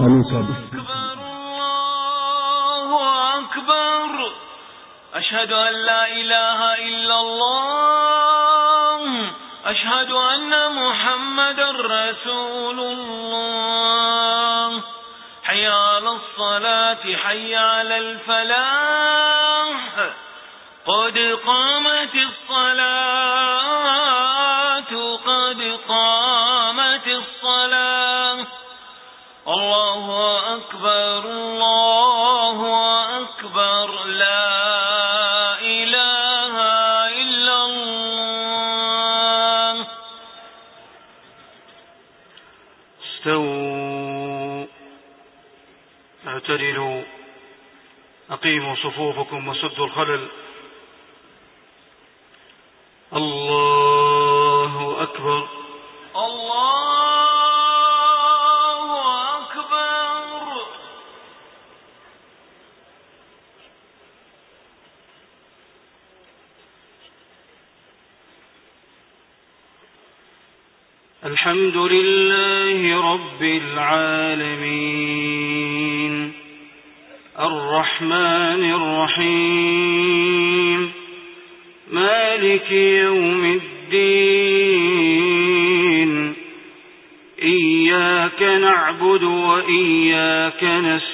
آمين صادق. الله أكبر. أشهد أن لا إله إلا الله. أشهد أن محمدا رسول الله. حي على الصلاة حي على الفلاح. قد قامت الصلاة قد قامت الصلاة. الله أكبر الله أكبر لا إله إلا الله. استووا اعتدلوا أقيموا صفوفكم وسدوا الخلل. الله أكبر الله أكبر. الحمد لله رب العالمين الرحمن الرحيم مالك يوم الدين. إياك نعبد وإياك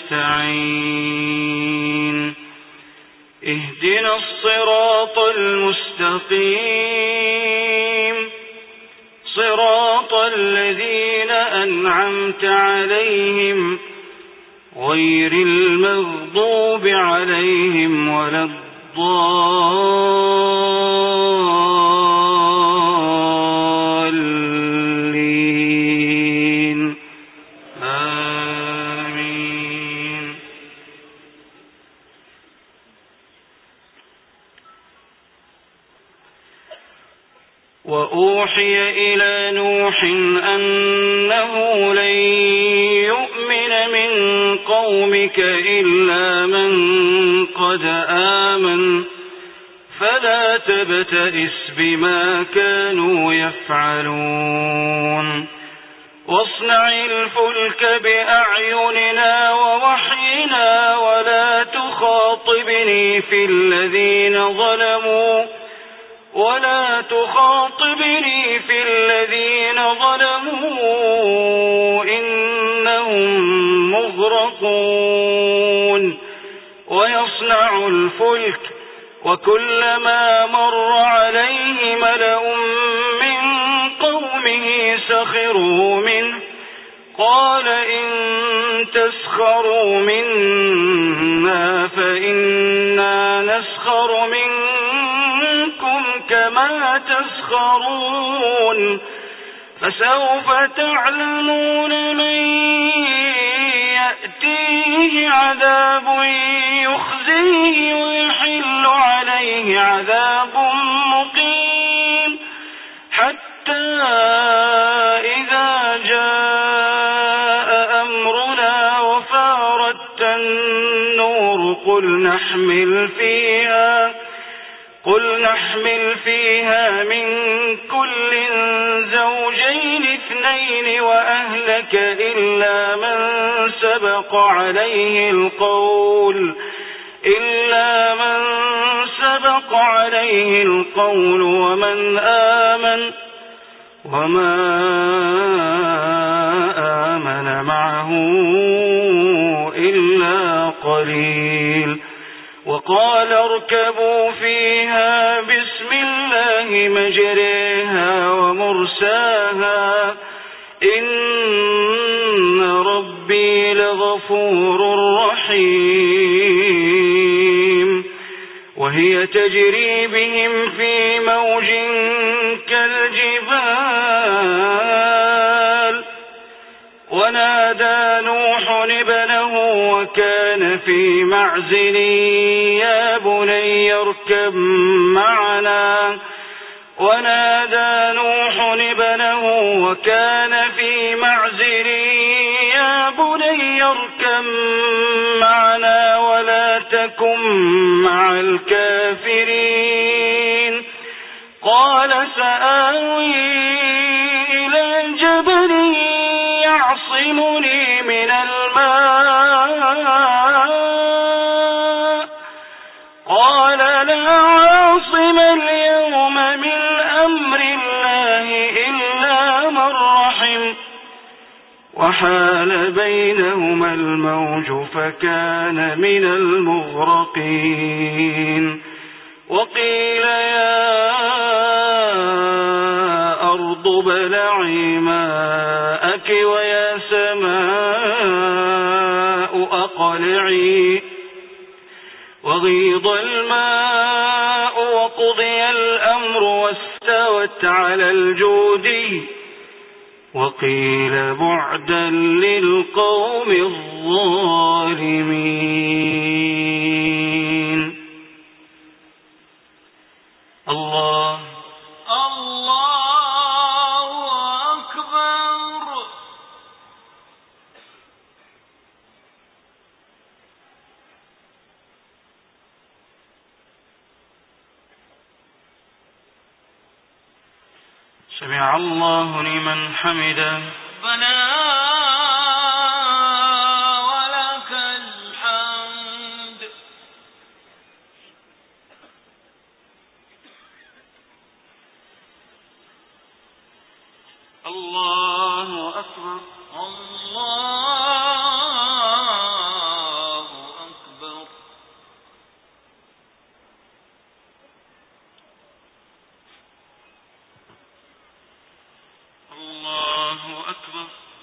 نستعين. اهدنا الصراط المستقيم صراط الذين أنعمت عليهم غير المغضوب عليهم ولا الضالين. آمين. وأوحي إلى نوح أنه لن يؤمن من قومك إلا من قد آمن فلا تبتئس بما كانوا يفعلون. واصنع الفلك بأعيننا ووحينا ولا تخاطبني في الذين ظلموا إنهم مغرقون. ويصنع الفلك وكلما مر عليه ملأ من قومه سخروا منه قال إن تسخروا منا فإنا نسخر منكم كما تسخرون. فسوف تعلمون من يأتيه عذاب يخزيه ويحل عليه عذاب مقيم. حتى إذا جاء أمرنا وفارت النور قل نحمل فيها من كل زوجين اثنين وأهلك إلا من سبق عليه القول ومن آمن وما آمن معه إلا قليل. وقال اركبوا فيها بسم الله مجريها ومرساها إن ربي لغفور رحيم. وهي تجري بهم في موج كالجبال. ونادى نوح ابنه وكان في معزل يا بني اركب معنا ولا تكن مع الكافرين. قال سآوي إلى جبل يعصمني من الماء بينهما الموج فكان من المغرقين وقيل يا أرض ابلعي ماءك ويا سماء أقلعي وغيض الماء وقضي الأمر واستوت على الجودي وقيل بعدا للقوم الظالمين. الله أكبر. سمع الله لمن حمده. ربنا ولك الحمد. الله أكبر. الله أكبر. الله أكبر.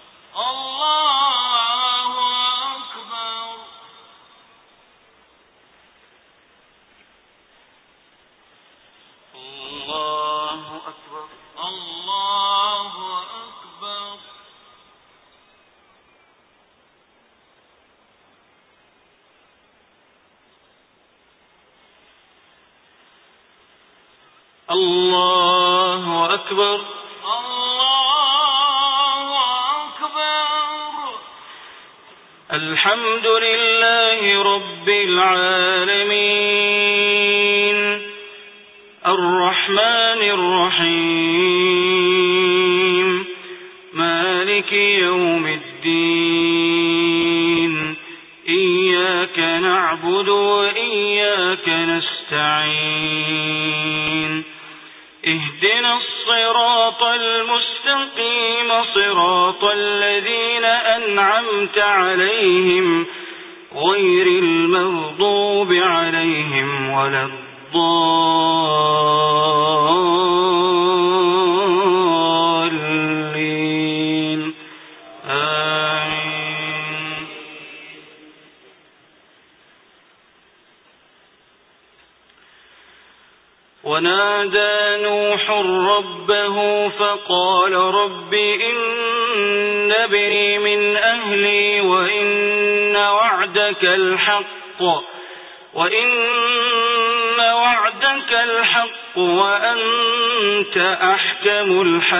الله أكبر. الله أكبر. الله أكبر. الله أكبر. الله أكبر. الحمد لله رب العالمين الرحمن الرحيم مالك يوم الدين إياك نعبد وإياك نستعين اهدنا الصراط المستقيم صراط الذين أنعمت عليهم غير المغضوب عليهم ولا الضالين آمين. ونادى نوح ربه فقال رب إن ابني من أهلي وإن وعدك الحق وأنت أحكم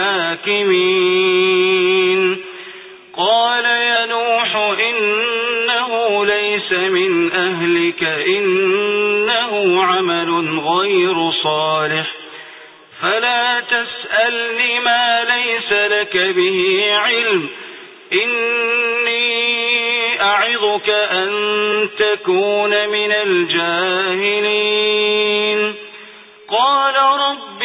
الحاكمين. قال يا نوح إنه ليس من أهلك إنه عمل غير صالح فلا تسألني ما ليس لك به علم إني أعظك أن تكون من الجاهلين. قال رب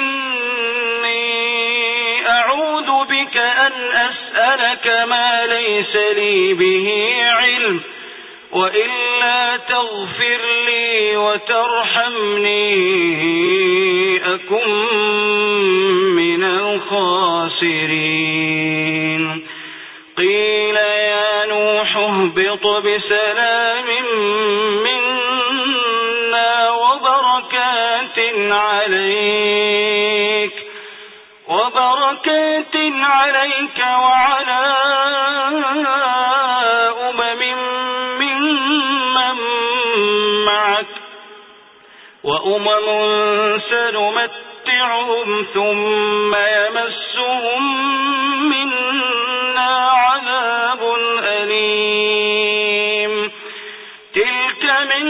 إني أعوذ بك أن أسألك ما ليس لي به علم وإلا تغفر لي وترحمني أكن من الخاسرين. قيل يا نوح اهبط بسلام منا وبركات عليك وعلى وأمم سنمتعهم ثم يمسهم منا عذاب أليم. تلك من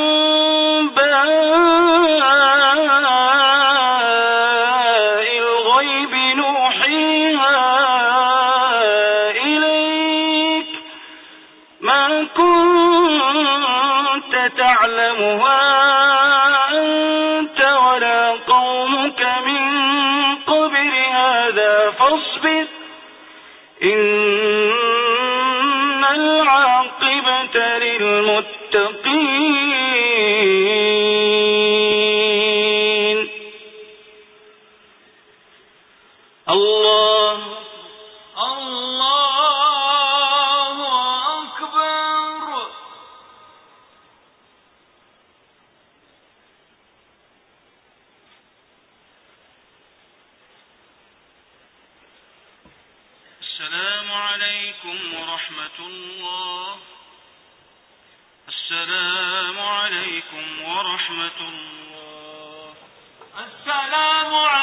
أنباء الغيب نوحيها إليك ما كنت تعلمها فاصبر إن العاقبة للمتقين. الله الله أكبر. السلام عليكم ورحمة الله. السلام عليكم ورحمة الله. السلام عليكم.